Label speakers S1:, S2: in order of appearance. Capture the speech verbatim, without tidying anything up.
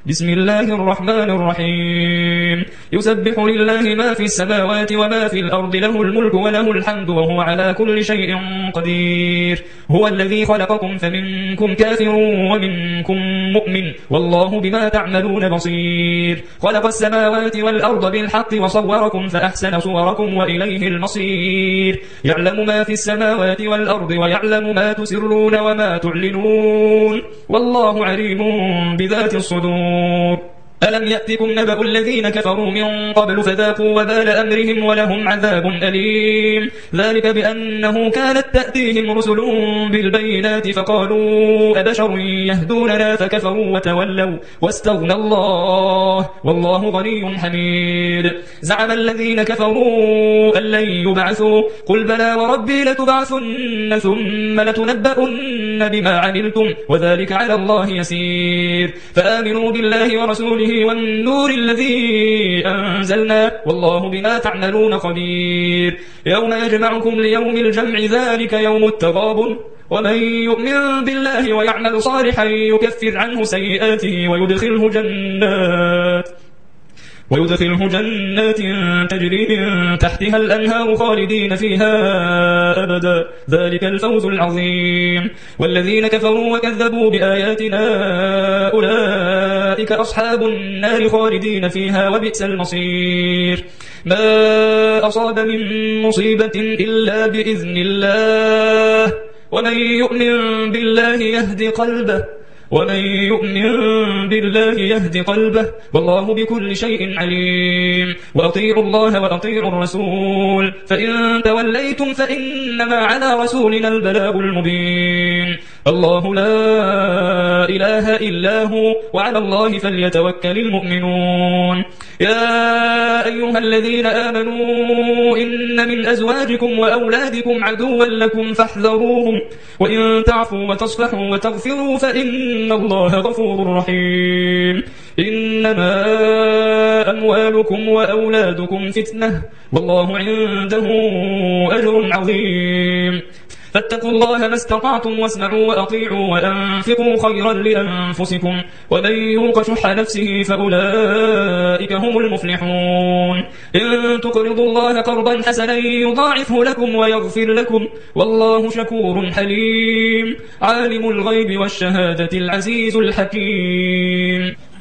S1: بسم الله الرحمن الرحيم يسبح لله ما في السماوات وما في الأرض له الملك وله الحمد وهو على كل شيء قدير هو الذي خلقكم فمنكم كافر ومنكم مؤمن والله بما تعملون بصير خلق السماوات والأرض بالحق وصوركم فأحسن صوركم وإليه المصير يعلم ما في السماوات والأرض ويعلم ما تسرون وما تعلنون والله عليم بذات الصدور ألم يأتكم نبأ الذين كفروا من قبل فذاقوا وبال أمرهم ولهم عذاب أليم ذلك بأنه كانت تأتيهم رسل بالبينات فقالوا أبشر يهدوننا فكفروا وتولوا واستغنى الله والله غني حميد زعم الذين كفروا أن لن يبعثوا قل بلى وربي لتبعثن ثم لتنبؤن بما عملتم وذلك على الله يسير فآمنوا بالله ورسوله والنور الذي أنزلنا والله بما تعملون خبير يوم يجمعكم ليوم الجمع ذلك يوم التغابن ومن يؤمن بالله ويعمل صالحا يكفر عنه سيئاته ويدخله جنات ويدخله جنات تجري من تحتها الأنهار خالدين فيها أبدا ذلك الفوز العظيم والذين كفروا وكذبوا بآياتنا أولئك أصحاب النار خالدين فيها وبئس المصير ما أصاب من مصيبة إلا بإذن الله ومن يؤمن بالله يهدي قلبه ومن يؤمن بالله يهدي قلبه والله بكل شيء عليم وأطيعوا الله وأطيعوا الرسول فإن توليتم فإنما على رسولنا البلاغ المبين الله لا إله إلا هو وعلى الله فليتوكل المؤمنون يا أيها الذين آمنوا إن من أزواجكم وأولادكم عدوا لكم فاحذروهم وإن تعفوا وتصفحوا وتغفروا فإن الله غفور رحيم إنما أموالكم وأولادكم فتنة والله عنده أجر عظيم فاتقوا الله ما استطعتم واسمعوا وأطيعوا وأنفقوا خيرا لأنفسكم ومن يوق شح نفسه فأولئك هم المفلحون إن تقرضوا الله قرضا حسنا يضاعفه لكم ويغفر لكم والله شكور حليم عالم الغيب والشهادة العزيز الحكيم